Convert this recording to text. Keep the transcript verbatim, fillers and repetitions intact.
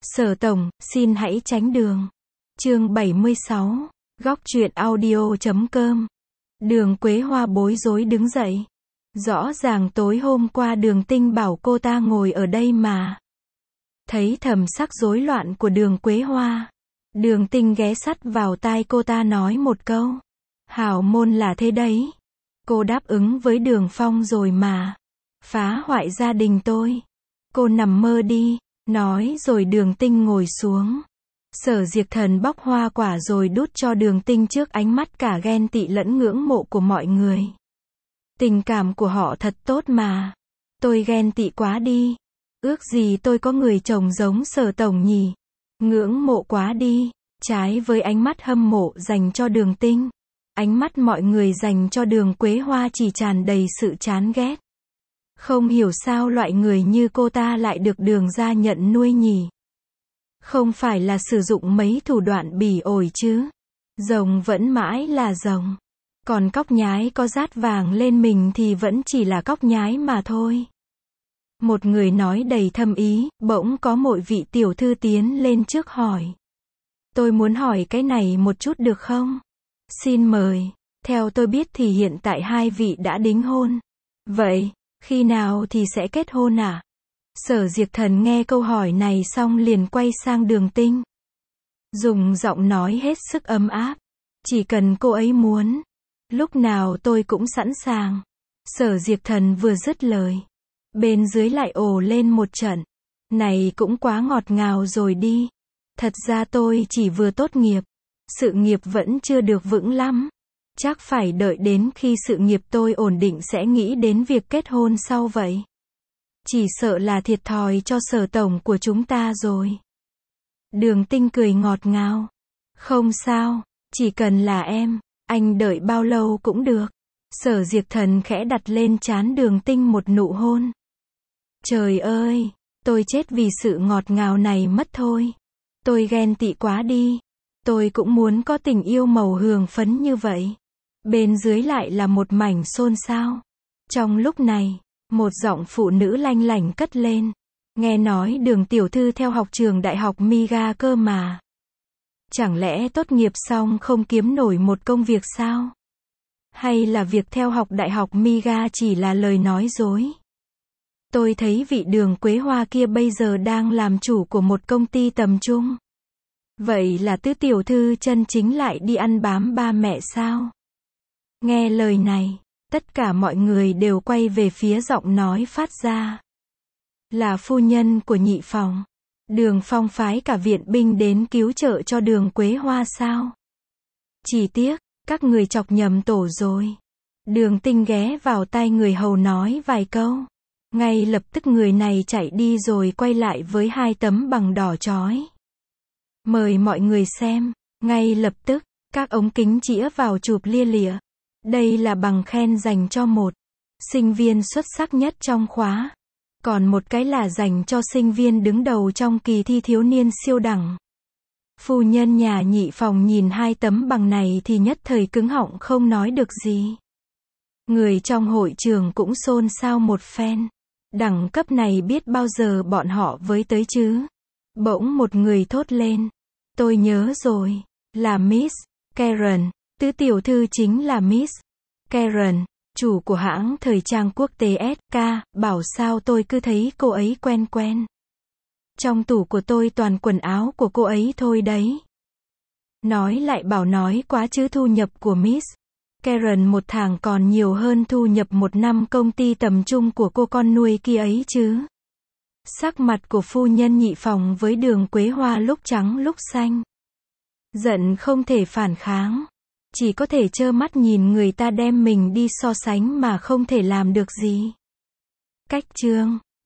Sở tổng, xin hãy tránh đường. Chương bảy mươi sáu. Góc truyện audio chấm com. Đường Quế Hoa bối rối đứng dậy. Rõ ràng tối hôm qua Đường Tinh bảo cô ta ngồi ở đây mà. Thấy thần sắc rối loạn của Đường Quế Hoa, Đường Tinh ghé sắt vào tai cô ta nói một câu. Hảo môn là thế đấy. Cô đáp ứng với Đường Phong rồi mà. Phá hoại gia đình tôi. Cô nằm mơ đi. Nói rồi Đường Tinh ngồi xuống. Sở Diệp Thần bóc hoa quả rồi đút cho Đường Tinh trước ánh mắt cả ghen tị lẫn ngưỡng mộ của mọi người. Tình cảm của họ thật tốt mà. Tôi ghen tị quá đi. Ước gì tôi có người chồng giống Sở tổng nhỉ. Ngưỡng mộ quá đi. Trái với ánh mắt hâm mộ dành cho Đường Tinh, ánh mắt mọi người dành cho Đường Quế Hoa chỉ tràn đầy sự chán ghét. Không hiểu sao loại người như cô ta lại được Đường gia nhận nuôi nhỉ. Không phải là sử dụng mấy thủ đoạn bỉ ổi chứ. Rồng vẫn mãi là rồng. Còn cóc nhái có dát vàng lên mình thì vẫn chỉ là cóc nhái mà thôi. Một người nói đầy thâm ý, bỗng có một vị tiểu thư tiến lên trước hỏi. Tôi muốn hỏi cái này một chút được không? Xin mời. Theo tôi biết thì hiện tại hai vị đã đính hôn. Vậy, khi nào thì sẽ kết hôn à? Sở Diệp Thần nghe câu hỏi này xong liền quay sang Đường Tinh. Dùng giọng nói hết sức ấm áp. Chỉ cần cô ấy muốn. Lúc nào tôi cũng sẵn sàng. Sở Diệp Thần vừa dứt lời, bên dưới lại ồ lên một trận. Này cũng quá ngọt ngào rồi đi. Thật ra tôi chỉ vừa tốt nghiệp. Sự nghiệp vẫn chưa được vững lắm. Chắc phải đợi đến khi sự nghiệp tôi ổn định sẽ nghĩ đến việc kết hôn sau vậy. Chỉ sợ là thiệt thòi cho Sở tổng của chúng ta rồi. Đường Tinh cười ngọt ngào. Không sao, chỉ cần là em, anh đợi bao lâu cũng được. Sở Diệp Thần khẽ đặt lên trán Đường Tinh một nụ hôn. Trời ơi, tôi chết vì sự ngọt ngào này mất thôi. Tôi ghen tị quá đi. Tôi cũng muốn có tình yêu màu hường phấn như vậy. Bên dưới lại là một mảnh xôn xao. Trong lúc này, một giọng phụ nữ lanh lảnh cất lên. Nghe nói Đường tiểu thư theo học trường đại học Miga cơ mà. Chẳng lẽ tốt nghiệp xong không kiếm nổi một công việc sao? Hay là việc theo học đại học Miga chỉ là lời nói dối? Tôi thấy vị Đường Quế Hoa kia bây giờ đang làm chủ của một công ty tầm trung. Vậy là tứ tiểu thư chân chính lại đi ăn bám ba mẹ sao? Nghe lời này, tất cả mọi người đều quay về phía giọng nói phát ra. Là phu nhân của Nhị Phòng. Đường Phong phái cả viện binh đến cứu trợ cho Đường Quế Hoa sao? Chỉ tiếc, các người chọc nhầm tổ rồi. Đường Tinh ghé vào tai người hầu nói vài câu. Ngay lập tức người này chạy đi rồi quay lại với hai tấm bằng đỏ chói. Mời mọi người xem. Ngay lập tức, các ống kính chĩa vào chụp lia lịa. Đây là bằng khen dành cho một sinh viên xuất sắc nhất trong khóa. Còn một cái là dành cho sinh viên đứng đầu trong kỳ thi thiếu niên siêu đẳng. Phu nhân nhà Nhị Phòng nhìn hai tấm bằng này thì nhất thời cứng họng không nói được gì. Người trong hội trường cũng xôn xao một phen. Đẳng cấp này biết bao giờ bọn họ với tới chứ? Bỗng một người thốt lên. Tôi nhớ rồi. Là Miss Karen. Tứ tiểu thư chính là Miss Karen, chủ của hãng thời trang quốc tế ét ca. Bảo sao tôi cứ thấy cô ấy quen quen. Trong tủ của tôi toàn quần áo của cô ấy thôi đấy. Nói lại bảo nói quá chứ thu nhập của Miss Karen một tháng còn nhiều hơn thu nhập một năm công ty tầm trung của cô con nuôi kia ấy chứ. Sắc mặt của phu nhân Nhị Phòng với Đường Quế Hoa lúc trắng lúc xanh. Giận không thể phản kháng. Chỉ có thể trơ mắt nhìn người ta đem mình đi so sánh mà không thể làm được gì. Cách chương